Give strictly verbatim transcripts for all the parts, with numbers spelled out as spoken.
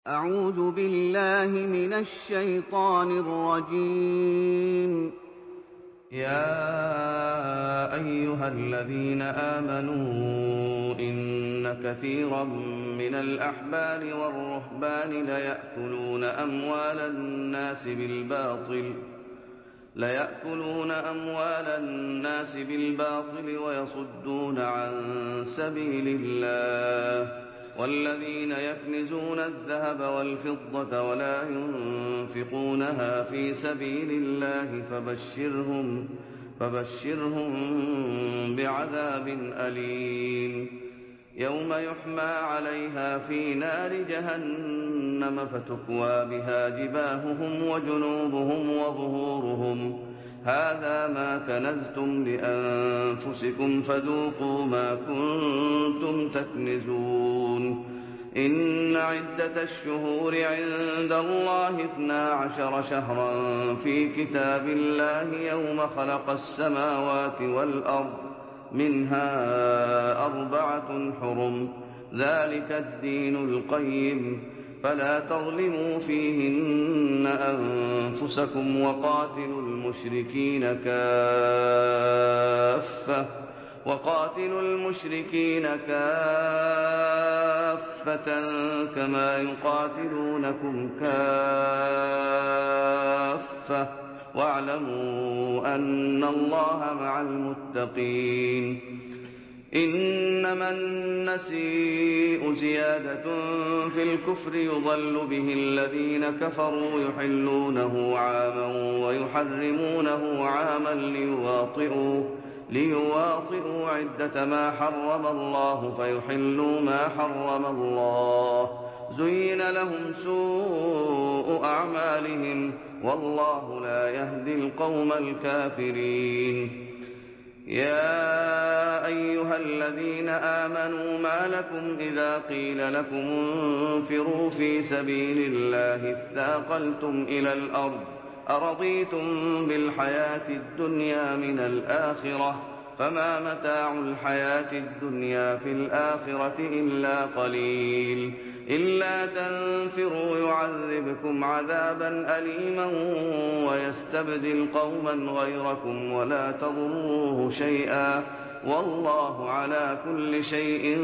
أعوذ بالله من الشيطان الرجيم. يا أيها الذين آمنوا إن كثيرا من الأحبار والرهبان ليأكلون أموال الناس بالباطل ليأكلون أموال الناس بالباطل ويصدون عن سبيل الله والذين يكنزون الذهب والفضة ولا ينفقونها في سبيل الله فبشرهم فبشرهم بعذاب أليم يوم يحمى عليها في نار جهنم فتكوى بها جباههم وجنوبهم وظهورهم هذا ما كنزتم لأنفسكم فذوقوا ما كنتم تكنزون إن عدة الشهور عند الله اثنا عشر شهرا في كتاب الله يوم خلق السماوات والأرض منها أربعة حرم ذلك الدين القيم فلا تظلموا فيهن أنفسكم وقاتلوا المشركين كافة وقاتلوا المشركين كافة كما يقاتلونكم كافة واعلموا أن الله مع المتقين إنما النسيء زيادة في الكفر يضل به الذين كفروا يحلونه عاما ويحرمونه عاما ليواطئوا, ليواطئوا عدة ما حرم الله فيحلوا ما حرم الله زين لهم سوء أعمالهم والله لا يهدي القوم الكافرين يا أيها الذين آمنوا ما لكم إذا قيل لكم انفروا في سبيل الله اثاقلتم إلى الأرض أرضيتم بالحياة الدنيا من الآخرة فما متاع الحياة الدنيا في الآخرة إلا قليل إلا تنفروا يعذبكم عذابا أليما ويستبدل قوما غيركم ولا تضروه شيئا والله على كل شيء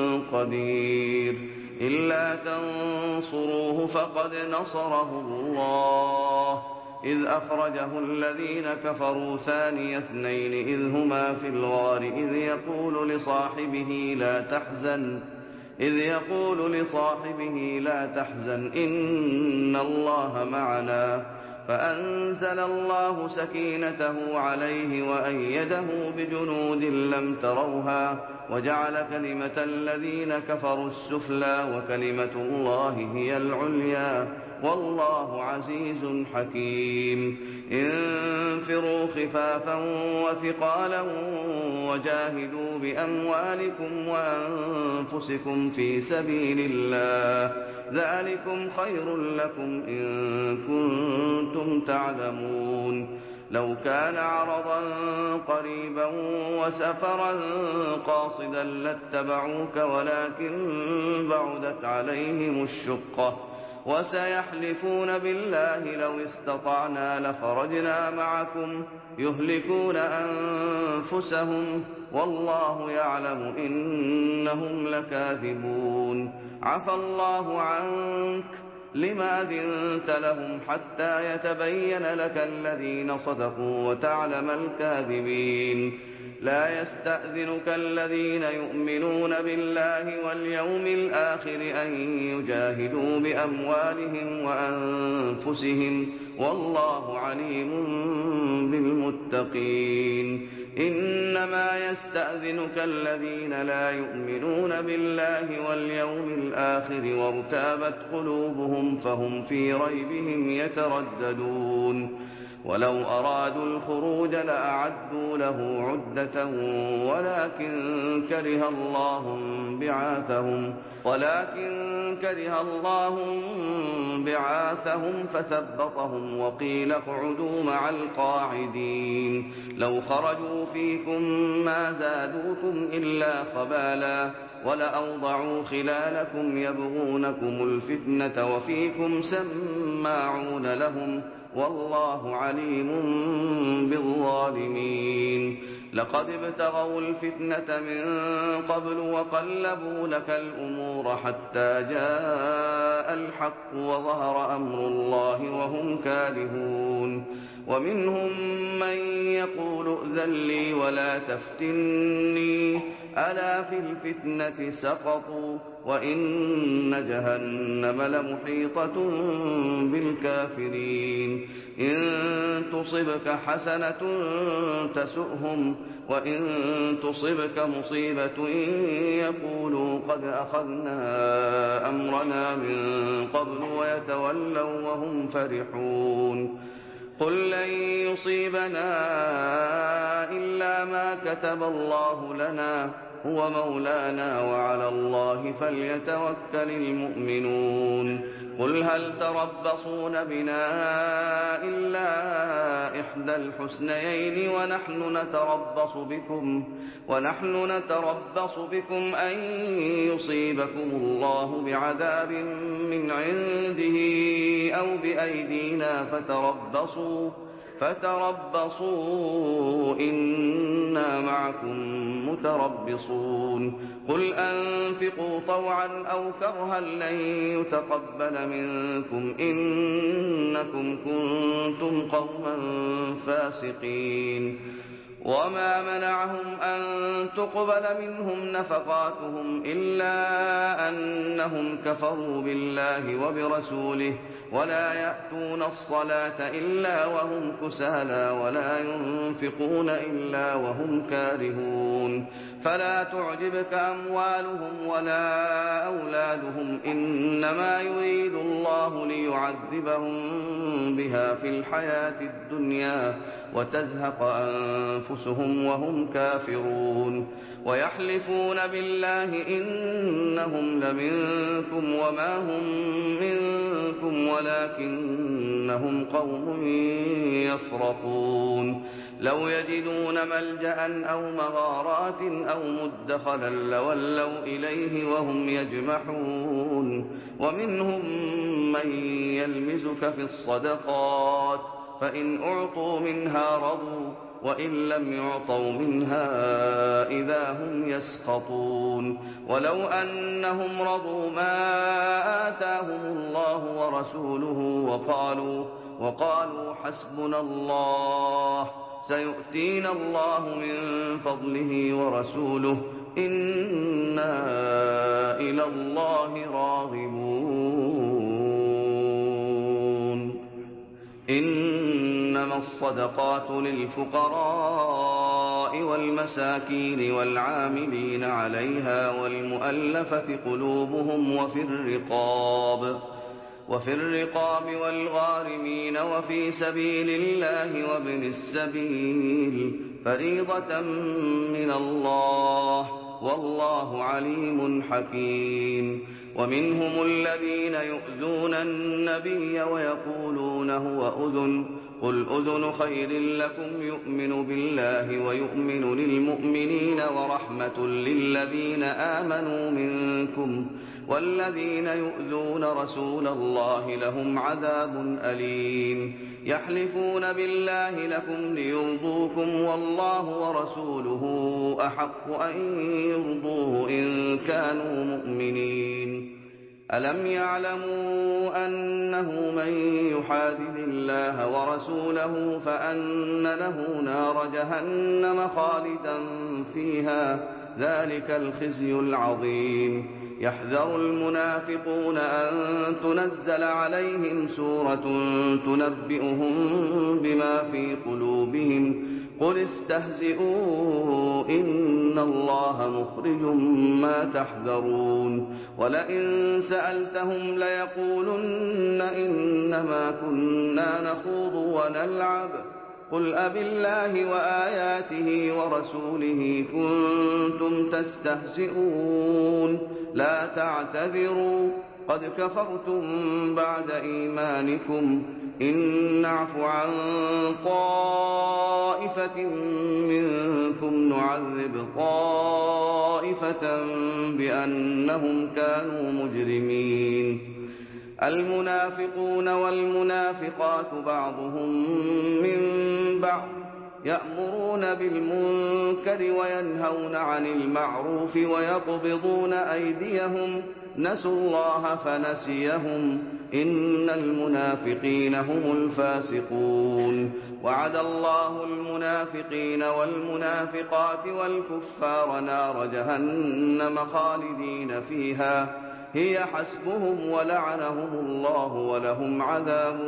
قدير إلا تنصروه فقد نصره الله إذ أخرجه الذين كفروا ثاني اثنين إذ هما في الغار إذ يقول لصاحبه لا تحزن إذ يقول لصاحبه لا تحزن إن الله معنا فأنزل الله سكينته عليه وأيده بجنود لم تروها وجعل كلمة الذين كفروا السفلى وكلمة الله هي العليا والله عزيز حكيم انفروا خفافا وثقالا وجاهدوا بأموالكم وأنفسكم في سبيل الله ذلكم خير لكم إن كنتم تعلمون لو كان عرضا قريبا وسفرا قاصدا لاتبعوك ولكن بعدت عليهم الشقة وسيحلفون بالله لو استطعنا لخرجنا معكم يهلكون أنفسهم والله يعلم إنهم لكاذبون عفى الله عنك لما أذنت لهم حتى يتبين لك الذين صدقوا وتعلم الكاذبين لا يستأذنك الذين يؤمنون بالله واليوم الآخر أن يجاهدوا بأموالهم وأنفسهم والله عليم بالمتقين إنما يستأذنك الذين لا يؤمنون بالله واليوم الآخر وارتابت قلوبهم فهم في ريبهم يترددون ولو أرادوا الخروج لأعدوا له عدة ولكن كره الله بعاثهم ولكن كره الله بعاثهم فثبطهم وقيل اقعدوا مع القاعدين لو خرجوا فيكم ما زادوكم إلا خبالا ولأوضعوا خلالكم يبغونكم الفتنة وفيكم سماعون لهم والله عليم بالظالمين لقد ابتغوا الفتنة من قبل وقلبوا لك الأمور حتى جاء الحق وظهر أمر الله وهم كارهون ومنهم من يقول ائذن لي ولا تفتني ألا في الفتنة سقطوا وإن جهنم لمحيطة بالكافرين إن تصبك حسنة تسؤهم وإن تصبك مصيبة يقولوا قد أخذنا أمرنا من قبل ويتولوا وهم فرحون قل لن يصيبنا إلا ما كتب الله لنا هو مولانا وعلى الله فليتوكل المؤمنون قل هل تربصون بنا إلا إحدى الحسنيين ونحن نتربص بكم ونحن نتربص بكم أن يصيبكم الله بعذاب من عنده أو بأيدينا فتربصوا فتربصوا إنا معكم متربصون قل أنفقوا طوعا أو كرها لن يتقبل منكم إنكم كنتم قوما فاسقين وما منعهم أن تقبل منهم نفقاتهم إلا أنهم كفروا بالله وبرسوله ولا يأتون الصلاة إلا وهم كسالى ولا ينفقون إلا وهم كارهون فلا تعجبك أموالهم ولا أولادهم إنما يريد الله ليعذبهم بها في الحياة الدنيا وتزهق أنفسهم وهم كافرون ويحلفون بالله إنهم لمنكم وما هم منكم ولكنهم قوم يفرقون لو يجدون ملجأ أو مغارات أو مدخلا لولوا إليه وهم يجمحون ومنهم من يلمزك في الصدقات فإن أعطوا منها رضوا وإن لم يعطوا منها إذا هم يسخطون ولو أنهم رضوا ما آتاهم الله ورسوله وقالوا, وقالوا حسبنا الله سيؤتينا الله من فضله ورسوله إنا إلى الله راغبون إنما الصدقات للفقراء والمساكين والعاملين عليها والمؤلفة قلوبهم وفي الرقاب وفي الرقاب والغارمين وفي سبيل الله وابن السبيل فريضة من الله والله عليم حكيم ومنهم الذين يؤذون النبي ويقولون هو أذن قل أذن خير لكم يؤمن بالله ويؤمن للمؤمنين ورحمة للذين آمنوا منكم والذين يؤذون رسول الله لهم عذاب أليم يحلفون بالله لكم ليرضوكم والله ورسوله أحق أن يرضوه إن كانوا مؤمنين ألم يعلموا أنه من يحادد الله ورسوله فأن له نار جهنم خالدا فيها ذلك الخزي العظيم يحذر المنافقون أن تنزل عليهم سورة تنبئهم بما في قلوبهم قل استهزئوا إن الله مخرج ما تحذرون ولئن سألتهم ليقولن إنما كنا نخوض ونلعب قل أبالله وآياته ورسوله كنتم تستهزئون لا تعتذروا قد كفرتم بعد إيمانكم إن نعف عن طائفة منكم نعذب طائفة بأنهم كانوا مجرمين المنافقون والمنافقات بعضهم من بعض يأمرون بالمنكر وينهون عن المعروف ويقبضون أيديهم نسوا الله فنسيهم إن المنافقين هم الفاسقون وعد الله المنافقين والمنافقات والكفار نار جهنم خالدين فيها هي حسبهم ولعنهم الله ولهم عذاب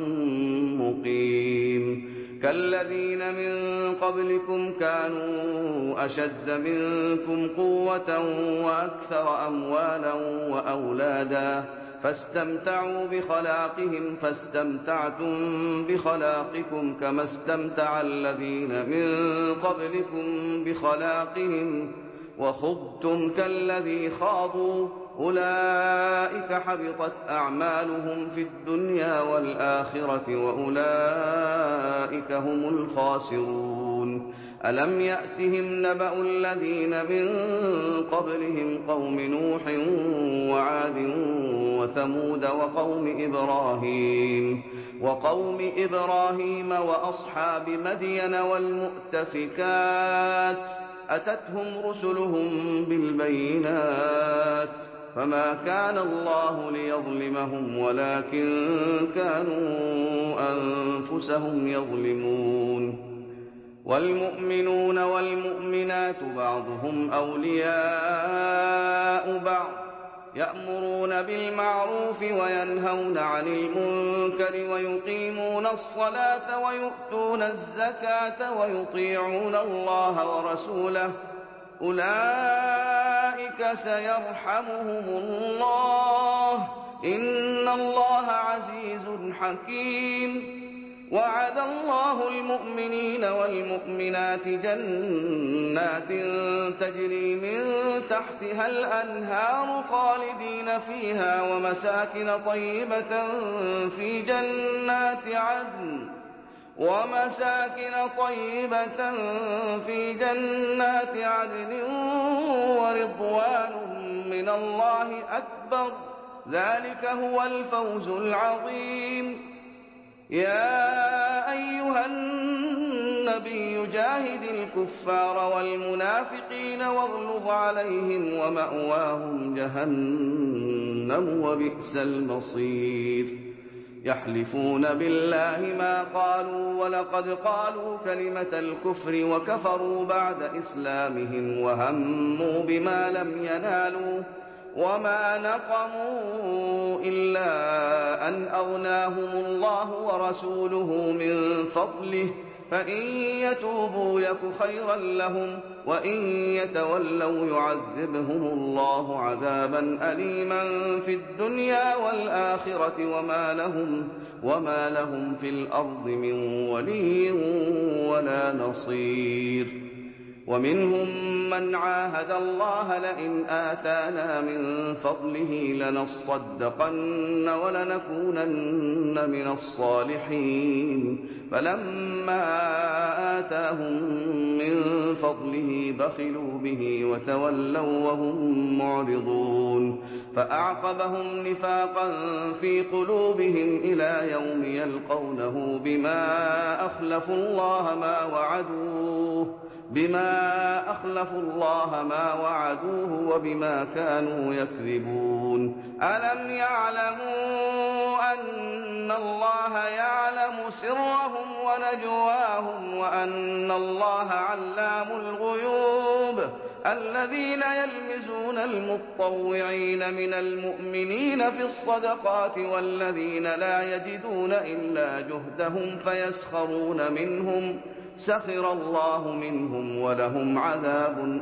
مقيم كالذين من قبلكم كانوا أشد منكم قوة وأكثر أموالا وأولادا فاستمتعوا بخلاقهم فاستمتعتم بخلاقكم كما استمتع الذين من قبلكم بخلاقهم وخضتم كالذي خاضوا أولئك حبطت أعمالهم في الدنيا والآخرة وأولئك هم الخاسرون ألم يأتهم نبأ الذين من قبلهم قوم نوح وعاد وثمود وقوم إبراهيم وقوم إبراهيم وأصحاب مدين والمؤتفكات أتتهم رسلهم بالبينات فما كان الله ليظلمهم ولكن كانوا أنفسهم يظلمون والمؤمنون والمؤمنات بعضهم أولياء بعض يأمرون بالمعروف وينهون عن المنكر ويقيمون الصلاة ويؤتون الزكاة ويطيعون الله ورسوله أولئك سيرحمهم الله إن الله عزيز حكيم وعد الله المؤمنين والمؤمنات جنات تجري من تحتها الأنهار خالدين فيها ومساكن طيبة في جنات عدن ومساكن طيبة في جنات عدن ورضوان من الله أكبر ذلك هو الفوز العظيم يا أيها النبي جاهد الكفار والمنافقين واغلظ عليهم ومأواهم جهنم وبئس المصير يحلفون بالله ما قالوا ولقد قالوا كلمة الكفر وكفروا بعد إسلامهم وهموا بما لم ينالوا وما نقموا إلا أن أغناهم الله ورسوله من فضله فإن يتوبوا يك خيرا لهم وإن يتولوا يعذبهم الله عذابا أليما في الدنيا والآخرة وما لهم, وما لهم في الأرض من ولي ولا نصير ومنهم من عاهد الله لئن آتانا من فضله لنصدقن ولنكونن من الصالحين فلما آتاهم من فضله بخلوا به وتولوا وهم معرضون فأعقبهم نفاقا في قلوبهم إلى يوم يلقونه بما أخلفوا الله ما وعدوه بما أخلفوا الله ما وعدوه وبما كانوا يكذبون ألم يعلموا أن الله يعلم سرهم ونجواهم وأن الله علام الغيوب الذين يلمزون المطوعين من المؤمنين في الصدقات والذين لا يجدون إلا جهدهم فيسخرون منهم سخر الله منهم ولهم عذاب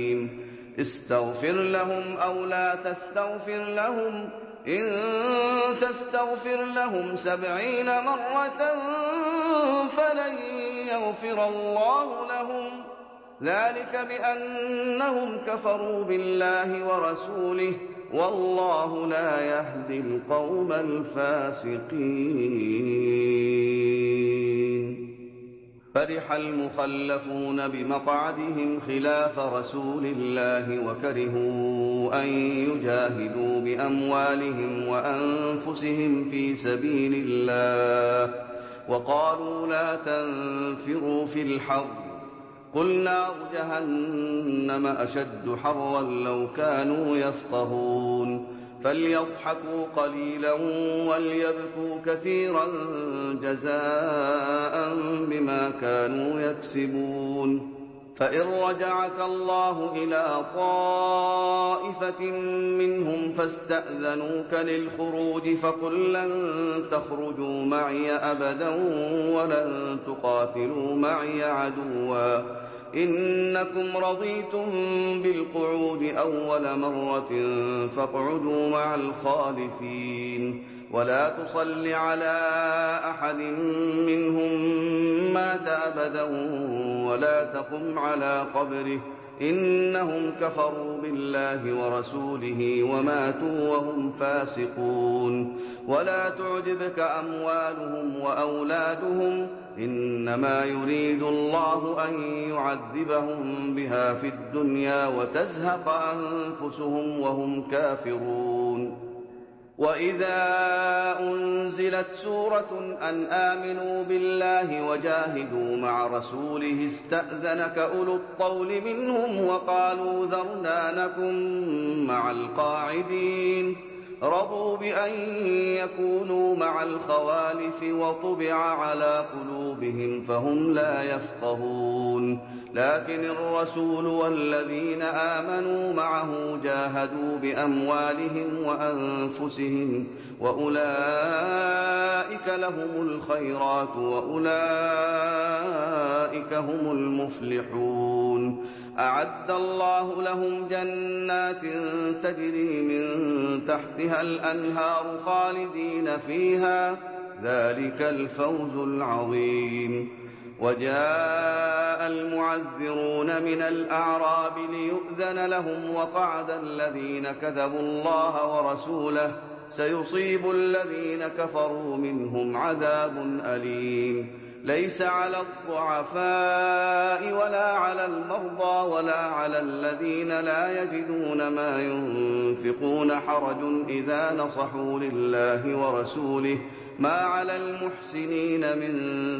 أليم استغفر لهم أو لا تستغفر لهم إن تستغفر لهم سبعين مرة فلن يغفر الله لهم ذلك بأنهم كفروا بالله ورسوله والله لا يهدي القوم الفاسقين. فرح المخلفون بمقعدهم خلاف رسول الله وكرهوا أن يجاهدوا بأموالهم وأنفسهم في سبيل الله وقالوا لا تنفروا في الحر قل نار جهنم أشد حرا لو كانوا يفقهون فليضحكوا قليلا وليبكوا كثيرا جزاء بما كانوا يكسبون. فإن رجعك الله إلى طائفة منهم فاستأذنوك للخروج فقل لن تخرجوا معي أبدا ولن تقاتلوا معي عدوا إنكم رضيتم بالقعود أول مرة فاقعدوا مع الخالفين ولا تصل على أحد منهم مات أبدا ولا تقم على قبره إنهم كفروا بالله ورسوله وماتوا وهم فاسقون. ولا تعجبك أموالهم وأولادهم إنما يريد الله أن يعذبهم بها في الدنيا وتزهق أنفسهم وهم كافرون. وإذا أنزلت سورة أن آمنوا بالله وجاهدوا مع رسوله استأذنك أولو الطول منهم وقالوا ذرنا نكن مع القاعدين رضوا بأن يكونوا مع الخوالف وطبع على قلوبهم فهم لا يفقهون. لكن الرسول والذين آمنوا معه جاهدوا بأموالهم وأنفسهم وأولئك لهم الخيرات وأولئك هم المفلحون. أعد الله لهم جنات تجري من تحتها الأنهار خالدين فيها ذلك الفوز العظيم. وجاء المعذرون من الأعراب ليؤذن لهم وقعد الذين كذبوا الله ورسوله سيصيب الذين كفروا منهم عذاب أليم. ليس على الضعفاء ولا على المرضى ولا على الذين لا يجدون ما ينفقون حرج إذا نصحوا لله ورسوله ما على المحسنين من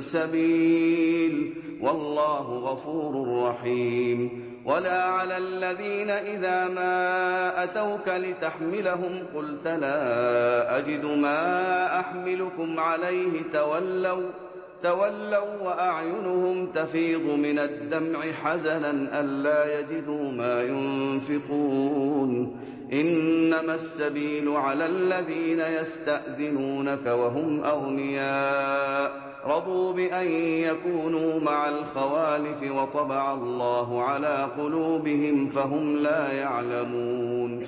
سبيل والله غفور رحيم. ولا على الذين إذا ما أتوك لتحملهم قلت لا أجد ما أحملكم عليه تولوا تولوا وأعينهم تفيض من الدمع حزنا ألا يجدوا ما ينفقون. إنما السبيل على الذين يستأذنونك وهم أغنياء رضوا بأن يكونوا مع الخوالف وطبع الله على قلوبهم فهم لا يعلمون.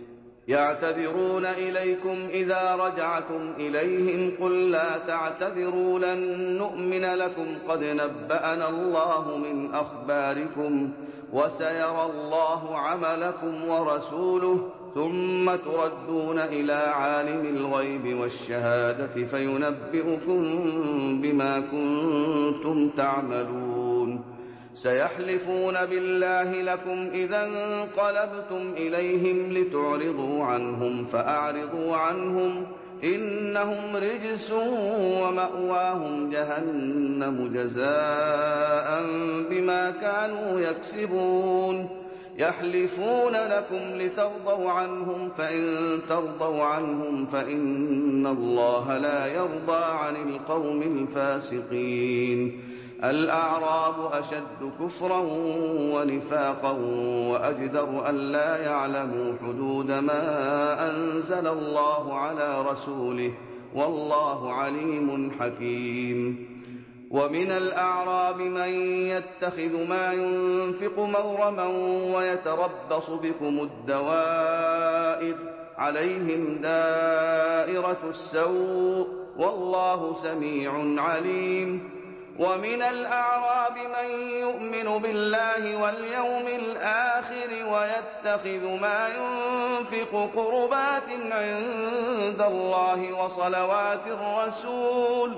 يعتذرون إليكم إذا رجعتم إليهم قل لا تعتذروا لن نؤمن لكم قد نبأنا الله من أخباركم وسيرى الله عملكم ورسوله ثم تردون إلى عالم الغيب والشهادة فينبئكم بما كنتم تعملون. سيحلفون بالله لكم إذا انقلبتم إليهم لتعرضوا عنهم فأعرضوا عنهم إنهم رجس ومأواهم جهنم جزاء بما كانوا يكسبون. يحلفون لكم لترضوا عنهم فإن ترضوا عنهم فإن الله لا يرضى عن القوم الفاسقين. الأعراب أشد كفرا ونفاقا وأجدر ألا يعلموا حدود ما أنزل الله على رسوله والله عليم حكيم. ومن الأعراب من يتخذ ما ينفق مغرما ويتربص بكم الدوائر عليهم دائرة السوء والله سميع عليم. ومن الأعراب من يؤمن بالله واليوم الآخر ويتخذ ما ينفق قربات عند الله وصلوات الرسول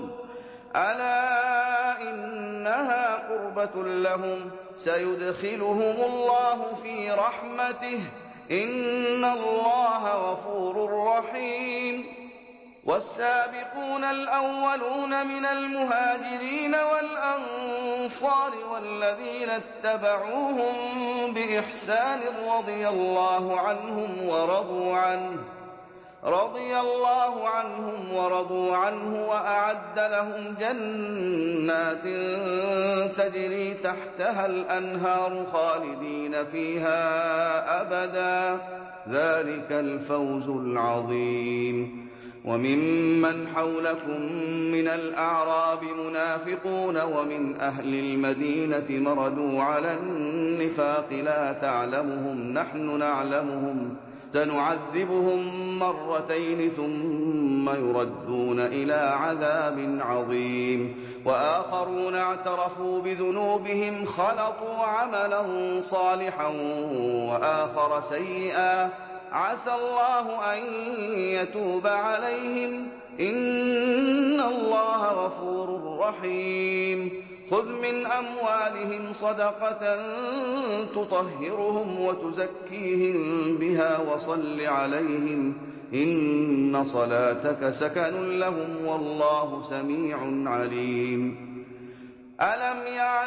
ألا إنها قربة لهم سيدخلهم الله في رحمته إن الله غفور رحيم. والسابقون الأولون من المهاجرين والأنصار والذين اتبعوهم بإحسان رضي الله عنهم ورضوا عنه رضي الله عنهم ورضوا عنه وأعد لهم جنات تجري تحتها الأنهار خالدين فيها أبدا ذلك الفوز العظيم. وممن حولكم من الأعراب منافقون ومن أهل المدينة مردوا على النفاق لا تعلمهم نحن نعلمهم سنعذبهم مرتين ثم يردون إلى عذاب عظيم. وآخرون اعترفوا بذنوبهم خلطوا عملا صالحا وآخر سيئا عسى الله أن يتوب عليهم إن الله غفور رحيم. خذ من أموالهم صدقة تطهرهم وتزكيهم بها وصل عليهم إن صلاتك سكن لهم والله سميع عليم. ألم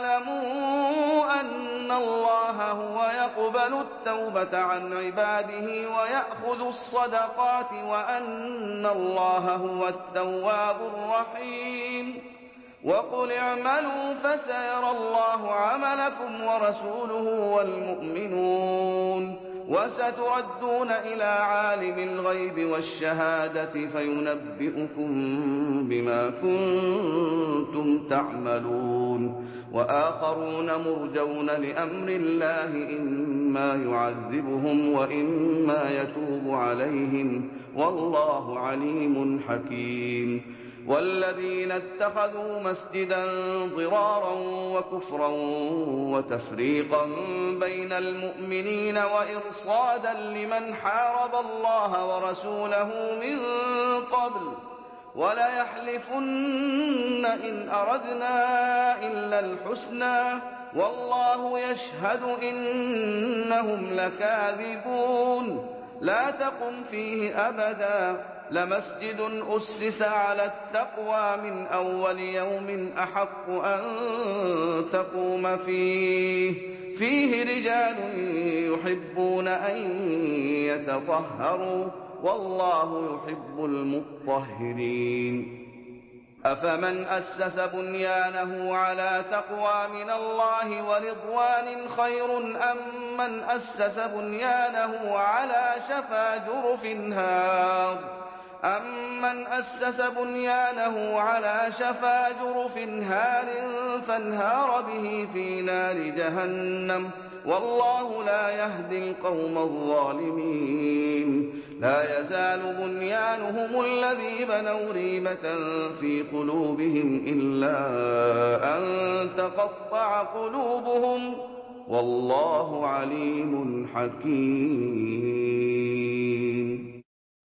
يعلموا أن الله هو يقبل التوبة عن عباده ويأخذ الصدقات وأن الله هو التواب الرحيم. وقل اعملوا فسيرى الله عملكم ورسوله والمؤمنون وستردون إلى عالم الغيب والشهادة فينبئكم بما كنتم تعملون. وآخرون مرجون لأمر الله إما يعذبهم وإما يتوب عليهم والله عليم حكيم. والذين اتخذوا مسجدا ضرارا وكفرا وتفريقا بين المؤمنين وإرصادا لمن حارب الله ورسوله من قبل وليحلفن إن أردنا إلا الحسنى والله يشهد إنهم لكاذبون. لا تقم فيه أبدا لمسجد أسس على التقوى من أول يوم أحق أن تقوم فيه فيه رجال يحبون أن يتطهروا والله يحب المطهرين. أفمن أسس بنيانه على تقوى من الله ورضوان خير أم من أسس بنيانه على شفا جرف هار أمن أسس بنيانه على شفا جرف هار فانهار به في نار جهنم والله لا يهدي القوم الظالمين. لا يزال بنيانهم الذي بنوا ريبة في قلوبهم إلا أن تقطع قلوبهم والله عليم حكيم.